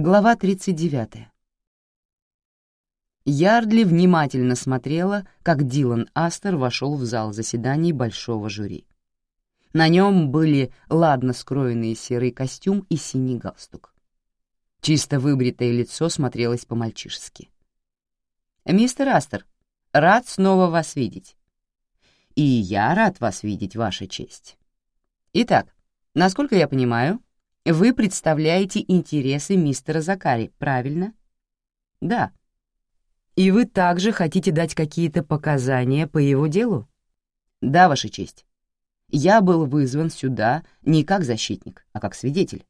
Глава 39. Ярдли внимательно смотрела, как Дилан Астер вошел в зал заседаний большого жюри. На нем были ладно скроенный серый костюм и синий галстук. Чисто выбритое лицо смотрелось по-мальчишески. «Мистер Астер, рад снова вас видеть». «И я рад вас видеть, Ваша честь. Итак, насколько я понимаю, вы представляете интересы мистера Закари, правильно?» «Да». «И вы также хотите дать какие-то показания по его делу?» «Да, Ваша честь. Я был вызван сюда не как защитник, а как свидетель».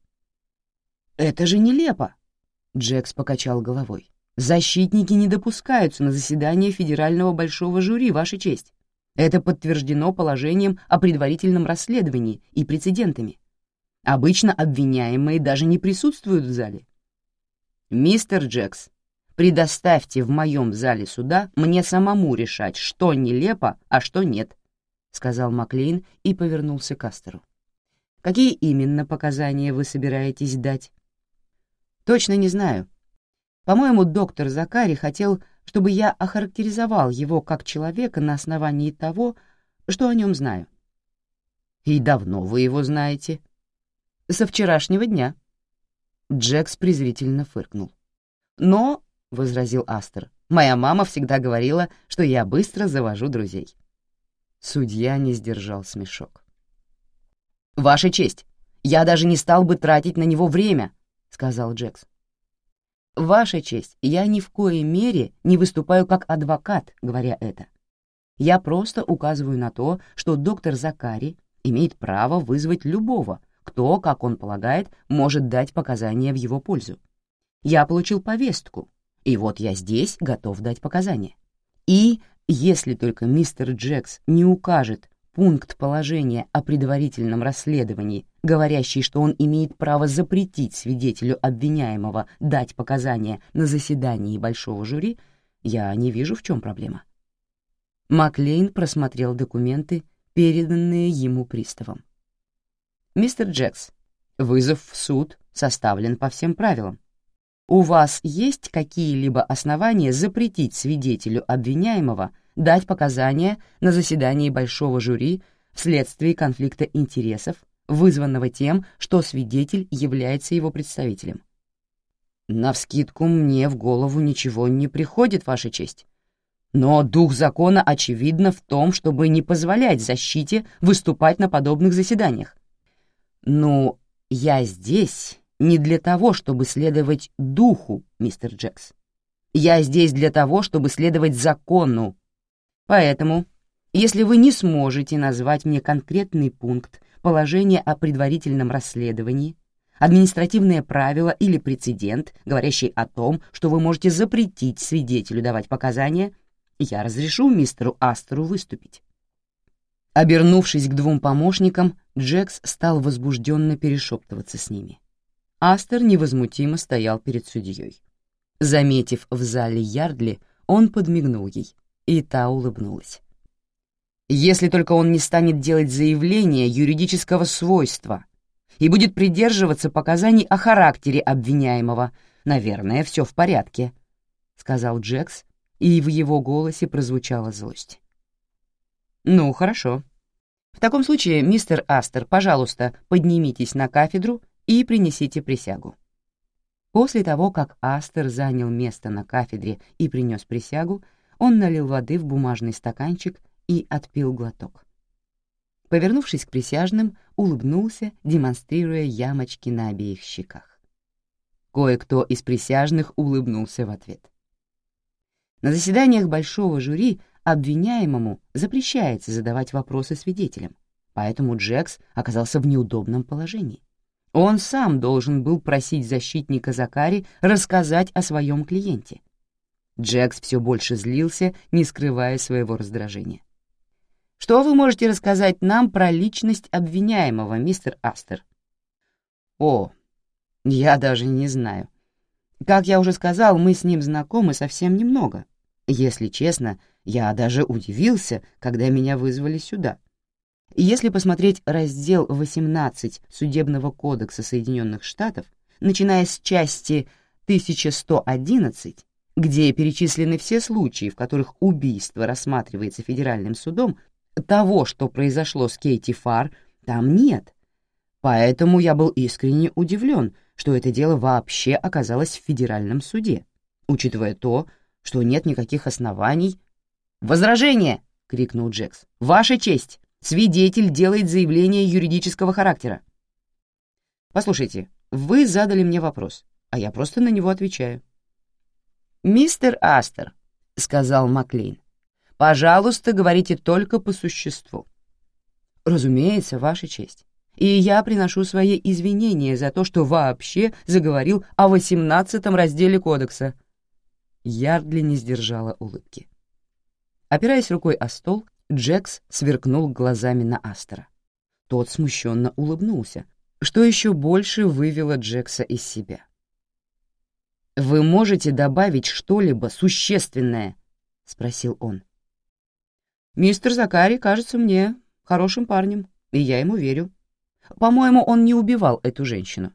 «Это же нелепо!» — Джекс покачал головой. «Защитники не допускаются на заседание Федерального большого жюри, Ваша честь. Это подтверждено положением о предварительном расследовании и прецедентами. Обычно обвиняемые даже не присутствуют в зале. Мистер Джекс, предоставьте в моем зале суда мне самому решать, что нелепо, а что нет», — сказал Маклейн и повернулся к Астеру. «Какие именно показания вы собираетесь дать?» «Точно не знаю. По-моему, доктор Закари хотел, чтобы я охарактеризовал его как человека на основании того, что о нем знаю». «И давно вы его знаете?» «Со вчерашнего дня». Джекс презрительно фыркнул. «Но, — возразил Астер, — моя мама всегда говорила, что я быстро завожу друзей». Судья не сдержал смешок. «Ваша честь, я даже не стал бы тратить на него время», — сказал Джекс. «Ваша честь, я ни в коей мере не выступаю как адвокат, говоря это. Я просто указываю на то, что доктор Закари имеет право вызвать любого, кто, как он полагает, может дать показания в его пользу. Я получил повестку, и вот я здесь готов дать показания. И если только мистер Джекс не укажет пункт положения о предварительном расследовании, говорящий, что он имеет право запретить свидетелю обвиняемого дать показания на заседании большого жюри, я не вижу, в чем проблема». Маклейн просмотрел документы, переданные ему приставом. «Мистер Джекс, вызов в суд составлен по всем правилам. У вас есть какие-либо основания запретить свидетелю обвиняемого дать показания на заседании большого жюри вследствие конфликта интересов, вызванного тем, что свидетель является его представителем?» «Навскидку мне в голову ничего не приходит, Ваша честь. Но дух закона очевидно в том, чтобы не позволять защите выступать на подобных заседаниях. Ну, я здесь не для того, чтобы следовать духу, мистер Джекс. Я здесь для того, чтобы следовать закону. Поэтому, если вы не сможете назвать мне конкретный пункт положения о предварительном расследовании, административное правило или прецедент, говорящий о том, что вы можете запретить свидетелю давать показания, я разрешу мистеру Астеру выступить». Обернувшись к двум помощникам, Джекс стал возбужденно перешептываться с ними. Астер невозмутимо стоял перед судьей. Заметив в зале Ярдли, он подмигнул ей, и та улыбнулась. «Если только он не станет делать заявления юридического свойства и будет придерживаться показаний о характере обвиняемого, наверное, все в порядке», — сказал Джекс, и в его голосе прозвучала злость. «Ну, хорошо. В таком случае, мистер Астер, пожалуйста, поднимитесь на кафедру и принесите присягу». После того, как Астер занял место на кафедре и принес присягу, он налил воды в бумажный стаканчик и отпил глоток. Повернувшись к присяжным, улыбнулся, демонстрируя ямочки на обеих щеках. Кое-кто из присяжных улыбнулся в ответ. На заседаниях большого жюри обвиняемому запрещается задавать вопросы свидетелям, поэтому Джекс оказался в неудобном положении. Он сам должен был просить защитника Закари рассказать о своем клиенте. Джекс все больше злился, не скрывая своего раздражения. «Что вы можете рассказать нам про личность обвиняемого, мистер Астер?» «О, я даже не знаю. Как я уже сказал, мы с ним знакомы совсем немного. Если честно, я даже удивился, когда меня вызвали сюда. Если посмотреть раздел 18 Судебного кодекса Соединенных Штатов, начиная с части 1111, где перечислены все случаи, в которых убийство рассматривается федеральным судом, того, что произошло с Кейти Фарр, там нет. Поэтому я был искренне удивлен, что это дело вообще оказалось в федеральном суде, учитывая то, что нет никаких оснований. «Возражение!» — крикнул Джекс. «Ваша честь! Свидетель делает заявление юридического характера». «Послушайте, вы задали мне вопрос, а я просто на него отвечаю». «Мистер Астер», — сказал Маклейн, — «пожалуйста, говорите только по существу». «Разумеется, Ваша честь. И я приношу свои извинения за то, что вообще заговорил о 18-м разделе Кодекса». Ярдли не сдержала улыбки. Опираясь рукой о стол, Джекс сверкнул глазами на Астера. Тот смущенно улыбнулся, что еще больше вывело Джекса из себя. «Вы можете добавить что-либо существенное?» — спросил он. «Мистер Закари кажется мне хорошим парнем, и я ему верю. По-моему, он не убивал эту женщину».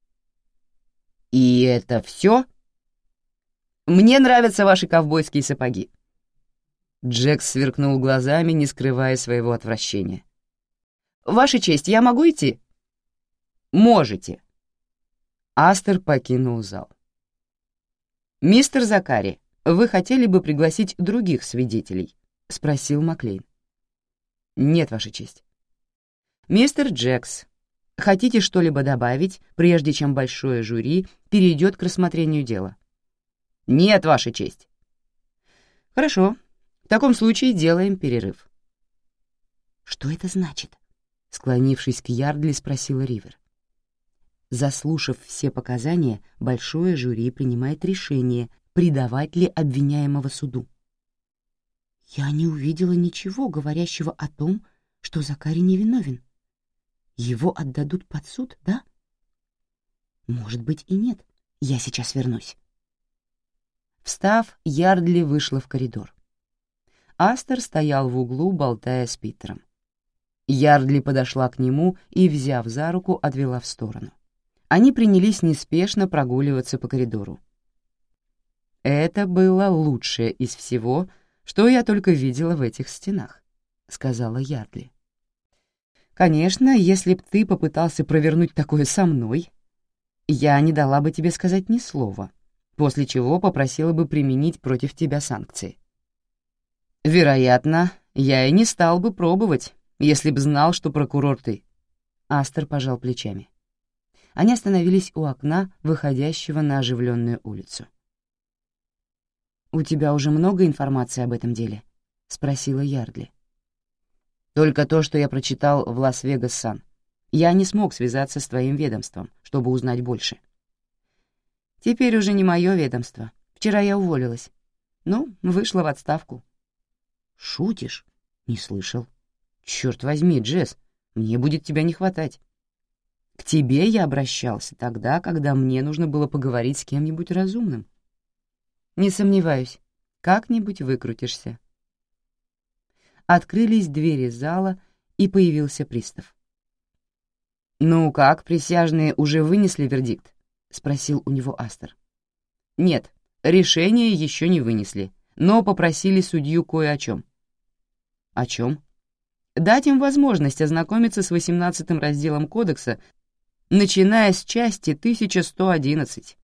«И это все?» «Мне нравятся ваши ковбойские сапоги». Джекс сверкнул глазами, не скрывая своего отвращения. «Ваша честь, я могу идти?» «Можете». Астер покинул зал. «Мистер Закари, вы хотели бы пригласить других свидетелей?» — спросил Маклейн. «Нет, Ваша честь». «Мистер Джекс, хотите что-либо добавить, прежде чем большое жюри перейдет к рассмотрению дела?» «Нет, Ваша честь». «Хорошо. В таком случае делаем перерыв». «Что это значит?» — склонившись к Ярдли, спросила Ривер. Заслушав все показания, большое жюри принимает решение, предавать ли обвиняемого суду. «Я не увидела ничего, говорящего о том, что Закари невиновен. Его отдадут под суд, да?» «Может быть и нет. Я сейчас вернусь». Встав, Ярдли вышла в коридор. Астер стоял в углу, болтая с Питером. Ярдли подошла к нему и, взяв за руку, отвела в сторону. Они принялись неспешно прогуливаться по коридору. «Это было лучшее из всего, что я только видела в этих стенах», — сказала Ярдли. «Конечно, если б ты попытался провернуть такое со мной, я не дала бы тебе сказать ни слова, после чего попросила бы применить против тебя санкции. Вероятно, я и не стал бы пробовать, если б знал, что прокурор ты». Астер пожал плечами. Они остановились у окна, выходящего на оживленную улицу. «У тебя уже много информации об этом деле?» — спросила Ярдли. «Только то, что я прочитал в Лас-Вегас Сан. Я не смог связаться с твоим ведомством, чтобы узнать больше». «Теперь уже не мое ведомство. Вчера я уволилась. Ну, вышла в отставку». «Шутишь? Не слышал. Черт возьми, Джесс, мне будет тебя не хватать. К тебе я обращался тогда, когда мне нужно было поговорить с кем-нибудь разумным. Не сомневаюсь, как-нибудь выкрутишься». Открылись двери зала, и появился пристав. «Ну как, присяжные уже вынесли вердикт?» — спросил у него Астер. «Нет, решение еще не вынесли, но попросили судью кое о чем». «О чем?» «Дать им возможность ознакомиться с 18-м разделом Кодекса, начиная с части 1111.